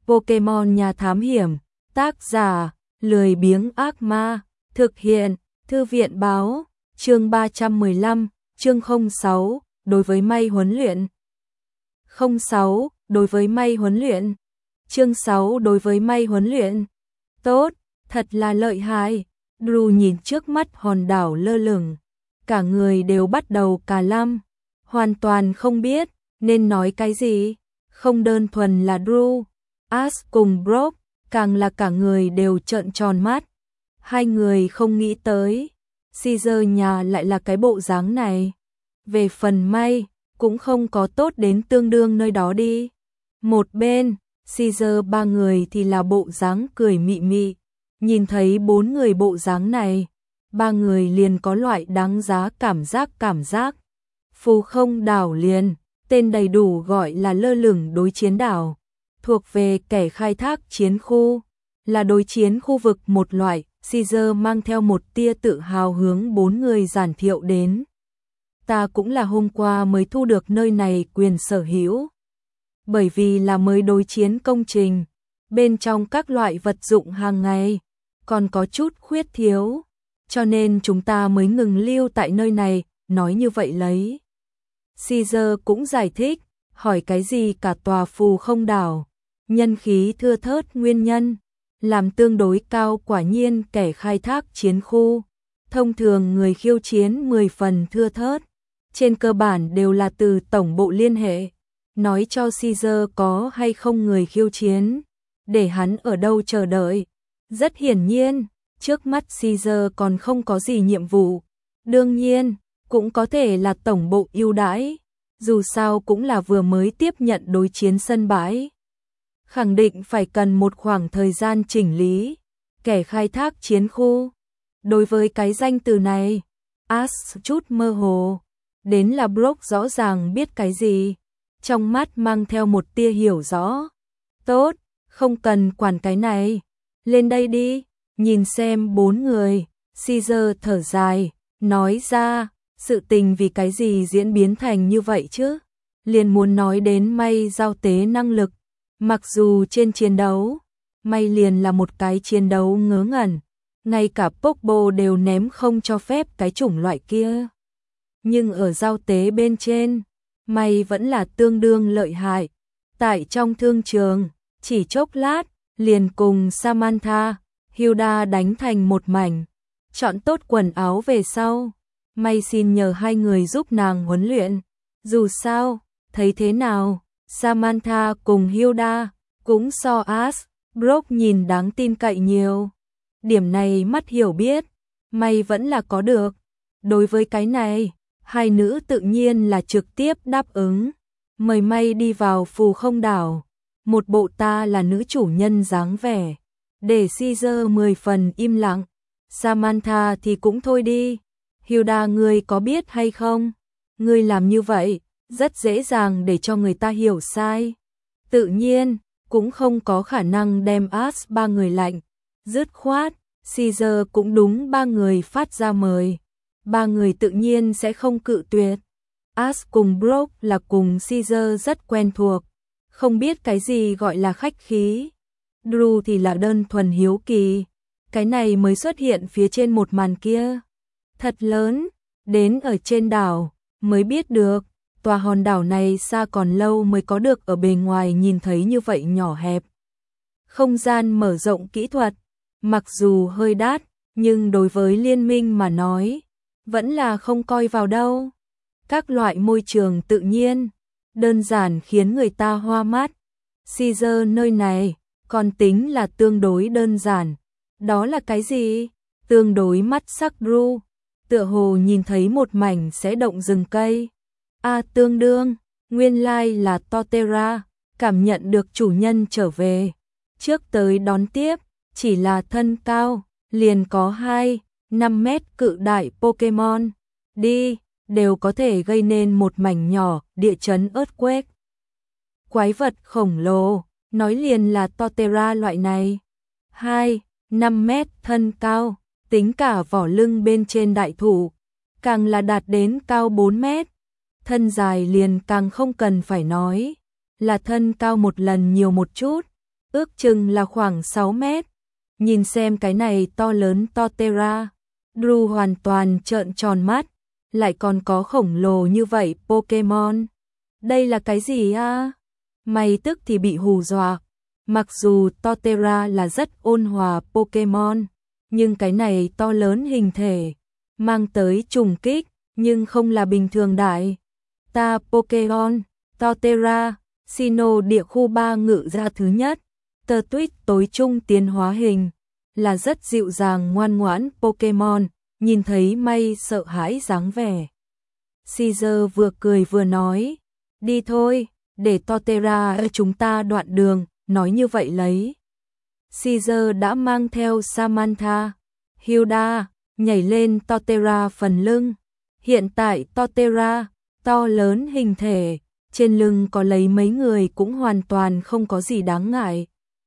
Pokemon nhà thám hiểm, tác giả, lười biếng ác ma, thực hiện, thư viện báo, chương 315, chương 06, đối với may huấn luyện. 06, đối với may huấn luyện. Chương 6 đối với may huấn luyện. Tốt, thật là lợi hại. Drew nhìn trước mắt hòn đảo lơ lửng, cả người đều bắt đầu cà lăm, hoàn toàn không biết nên nói cái gì. Không đơn thuần là Drew, Ash cùng Brock, càng là cả người đều trợn tròn mắt. Hai người không nghĩ tới Caesar nhà lại là cái bộ dáng này. Về phần may, cũng không có tốt đến tương đương nơi đó đi. Một bên, Caesar ba người thì là bộ dáng cười mị mị. Nhìn thấy bốn người bộ dáng này, ba người liền có loại đáng giá cảm giác. Phù không đảo liền, tên đầy đủ gọi là lơ lửng đối chiến đảo, thuộc về kẻ khai thác chiến khu, là đối chiến khu vực một loại. Caesar mang theo một tia tự hào hướng bốn người giản thiệu đến. Ta cũng là hôm qua mới thu được nơi này quyền sở hữu. Bởi vì là mới đối chiến công trình, bên trong các loại vật dụng hàng ngày còn có chút khuyết thiếu, cho nên chúng ta mới ngừng lưu tại nơi này, nói như vậy lấy. Caesar cũng giải thích, hỏi cái gì cả tòa phù không đảo, nhân khí thưa thớt nguyên nhân, làm tương đối cao. Quả nhiên kẻ khai thác chiến khu, thông thường người khiêu chiến 10 phần thưa thớt, trên cơ bản đều là từ tổng bộ liên hệ, nói cho Caesar có hay không người khiêu chiến, để hắn ở đâu chờ đợi. Rất hiển nhiên, trước mắt Caesar còn không có gì nhiệm vụ, đương nhiên, cũng có thể là tổng bộ ưu đãi, dù sao cũng là vừa mới tiếp nhận đối chiến sân bãi. Khẳng định phải cần một khoảng thời gian chỉnh lý, kẻ khai thác chiến khu. Đối với cái danh từ này, Ash chút mơ hồ, đến là Brock rõ ràng biết cái gì, trong mắt mang theo một tia hiểu rõ. Tốt, không cần quản cái này, lên đây đi, nhìn xem bốn người. Caesar thở dài, nói ra, sự tình vì cái gì diễn biến thành như vậy chứ? Liền muốn nói đến may giao tế năng lực. Mặc dù trên chiến đấu, may liền là một cái chiến đấu ngớ ngẩn, ngay cả Pokeball đều ném không cho phép cái chủng loại kia. Nhưng ở giao tế bên trên, may vẫn là tương đương lợi hại. Tại trong thương trường, chỉ chốc lát, liền cùng Samantha, Hilda đánh thành một mảnh. Chọn tốt quần áo về sau, may xin nhờ hai người giúp nàng huấn luyện. Dù sao, thấy thế nào, Samantha cùng Hilda cũng so Ash, Brock nhìn đáng tin cậy nhiều. Điểm này mắt hiểu biết, may vẫn là có được. Đối với cái này, hai nữ tự nhiên là trực tiếp đáp ứng, mời may đi vào phù không đảo. Một bộ ta là nữ chủ nhân dáng vẻ, để Caesar 10 phần im lặng. Samantha thì cũng thôi đi. Hilda, ngươi có biết hay không? Ngươi làm như vậy, rất dễ dàng để cho người ta hiểu sai. Tự nhiên, cũng không có khả năng đem Ash ba người lạnh. Dứt khoát, Caesar cũng đúng ba người phát ra mời. Ba người tự nhiên sẽ không cự tuyệt. Ash cùng Brock là cùng Caesar rất quen thuộc, không biết cái gì gọi là khách khí. Drew thì là đơn thuần hiếu kỳ, cái này mới xuất hiện phía trên một màn kia. Thật lớn, đến ở trên đảo, mới biết được, tòa hòn đảo này xa còn lâu mới có được ở bề ngoài nhìn thấy như vậy nhỏ hẹp. Không gian mở rộng kỹ thuật, mặc dù hơi đắt, nhưng đối với liên minh mà nói, vẫn là không coi vào đâu. Các loại môi trường tự nhiên, đơn giản khiến người ta hoa mắt. Caesar nơi này, còn tính là tương đối đơn giản. Đó là cái gì? Tương đối mắt sắc. Drew tựa hồ nhìn thấy một mảnh sẽ động rừng cây. Tương đương, nguyên lai là Torterra, cảm nhận được chủ nhân trở về. Trước tới đón tiếp, chỉ là thân cao, liền có 5 mét cự đại Pokemon. Đi, đều có thể gây nên một mảnh nhỏ địa chấn earthquake. Quái vật khổng lồ, nói liền là Torterra loại này. 5 mét thân cao, tính cả vỏ lưng bên trên đại thụ, càng là đạt đến cao 4 mét. Thân dài liền càng không cần phải nói, là thân cao một lần nhiều một chút. ước chừng là khoảng 6 mét. Nhìn xem cái này to lớn Torterra, Drew hoàn toàn trợn tròn mắt, lại còn có khổng lồ như vậy Pokemon. Đây là cái gì a? Mày tức thì bị hù dọa. Mặc dù Torterra là rất ôn hòa Pokemon, nhưng cái này to lớn hình thể, mang tới trùng kích, nhưng không là bình thường đại. Ta Pokemon, Torterra, Sinnoh địa khu 3 ngự ra thứ nhất, tơ tuyết tối trung tiến hóa hình, là rất dịu dàng ngoan ngoãn Pokemon, nhìn thấy May sợ hãi dáng vẻ. Caesar vừa cười vừa nói, đi thôi, để Torterra chúng ta đoạn đường, nói như vậy lấy. Caesar đã mang theo Samantha, Hilda, nhảy lên Torterra phần lưng. Hiện tại Torterra, to lớn hình thể, trên lưng có lấy mấy người cũng hoàn toàn không có gì đáng ngại.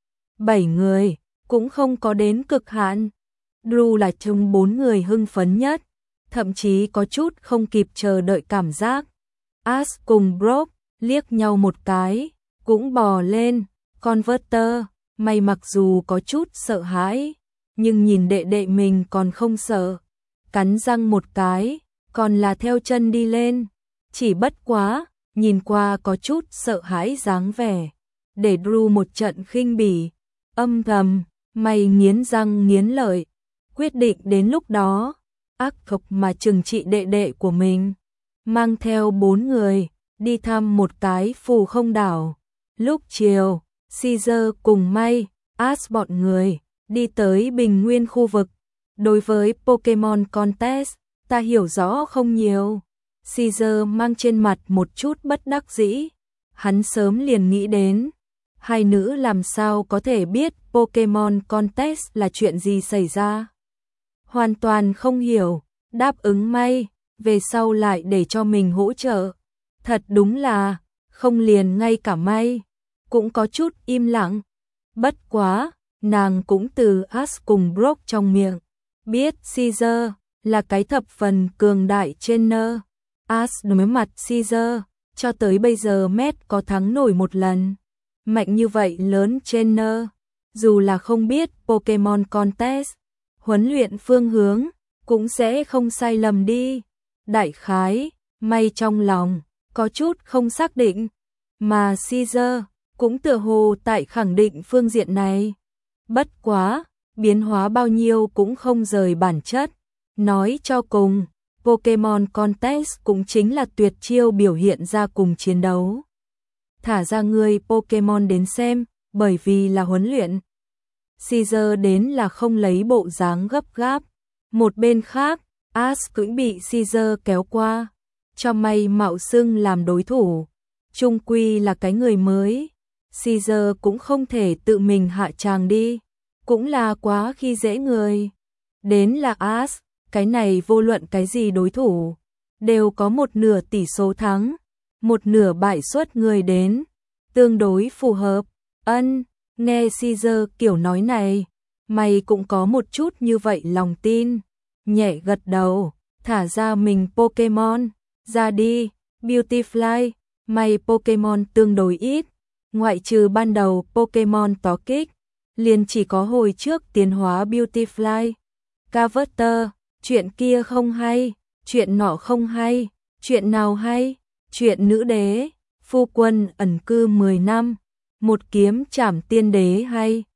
7 người, cũng không có đến cực hạn. Drew là trong 4 người hưng phấn nhất, thậm chí có chút không kịp chờ đợi cảm giác. Ash cùng Brock liếc nhau một cái, cũng bò lên. Converter, mày mặc dù có chút sợ hãi, nhưng nhìn đệ đệ mình còn không sợ. Cắn răng một cái, còn là theo chân đi lên. Chỉ bất quá, nhìn qua có chút sợ hãi dáng vẻ. Để Drew một trận khinh bỉ, âm thầm, mày nghiến răng nghiến lợi. Quyết định đến lúc đó, ác độc mà trừng trị đệ đệ của mình. Mang theo 4 người, đi thăm một cái phù không đảo. Lúc chiều, Caesar cùng May, Ash bọn người, đi tới bình nguyên khu vực. Đối với Pokemon Contest, ta hiểu rõ không nhiều. Caesar mang trên mặt một chút bất đắc dĩ. Hắn sớm liền nghĩ đến, hai nữ làm sao có thể biết Pokemon Contest là chuyện gì xảy ra. Hoàn toàn không hiểu, đáp ứng May, về sau lại để cho mình hỗ trợ. Thật đúng là, không liền ngay cả May cũng có chút im lặng. Bất quá, nàng cũng từ Ash cùng Brock trong miệng biết Caesar là cái thập phần cường đại trainer. Ash đối mặt Caesar, cho tới bây giờ Met có thắng nổi một lần. Mạnh như vậy lớn trainer, dù là không biết Pokemon Contest, huấn luyện phương hướng, cũng sẽ không sai lầm đi. Đại khái, May trong lòng, có chút không xác định, mà Caesar cũng tựa hồ tại khẳng định phương diện này. Bất quá, biến hóa bao nhiêu cũng không rời bản chất. Nói cho cùng, Pokemon Contest cũng chính là tuyệt chiêu biểu hiện ra cùng chiến đấu. Thả ra người Pokemon đến xem, bởi vì là huấn luyện. Caesar đến là không lấy bộ dáng gấp gáp. Một bên khác, Ash cũng bị Caesar kéo qua, cho May mạo xưng làm đối thủ. Chung quy là cái người mới, Caesar cũng không thể tự mình hạ tràng đi, cũng là quá khi dễ người. Đến là Ash, cái này vô luận cái gì đối thủ, đều có một nửa tỷ số thắng, một nửa bại suất người đến, tương đối phù hợp. Nghe Caesar kiểu nói này, mày cũng có một chút như vậy lòng tin, nhẹ gật đầu, thả ra mình Pokemon, ra đi, Beautifly, mày Pokemon tương đối ít, ngoại trừ ban đầu Pokemon tó kích, liền chỉ có hồi trước tiến hóa Beautifly. Carverter, chuyện kia không hay, chuyện nọ không hay, chuyện nào hay, chuyện nữ đế, phu quân ẩn cư 10 năm, một kiếm trảm tiên đế hay.